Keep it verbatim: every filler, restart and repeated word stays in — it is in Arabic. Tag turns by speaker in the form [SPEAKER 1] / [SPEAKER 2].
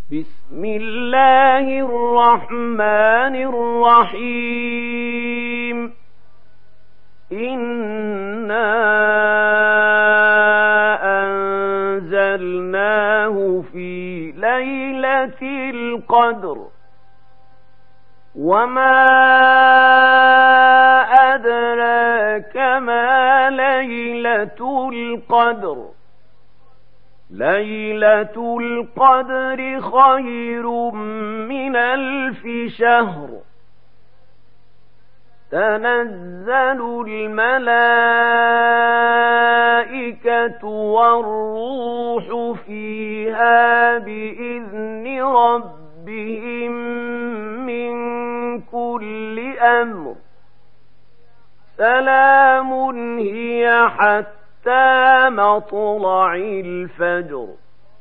[SPEAKER 1] بسم الله الرحمن الرحيم إنا أنزلناه في ليلة القدر وما أدراك ما ليلة القدر ليلة القدر خير من ألف شهر تنزل الملائكة والروح فيها بإذن ربهم من كل أمر سلام هي حتى مطلع الفجر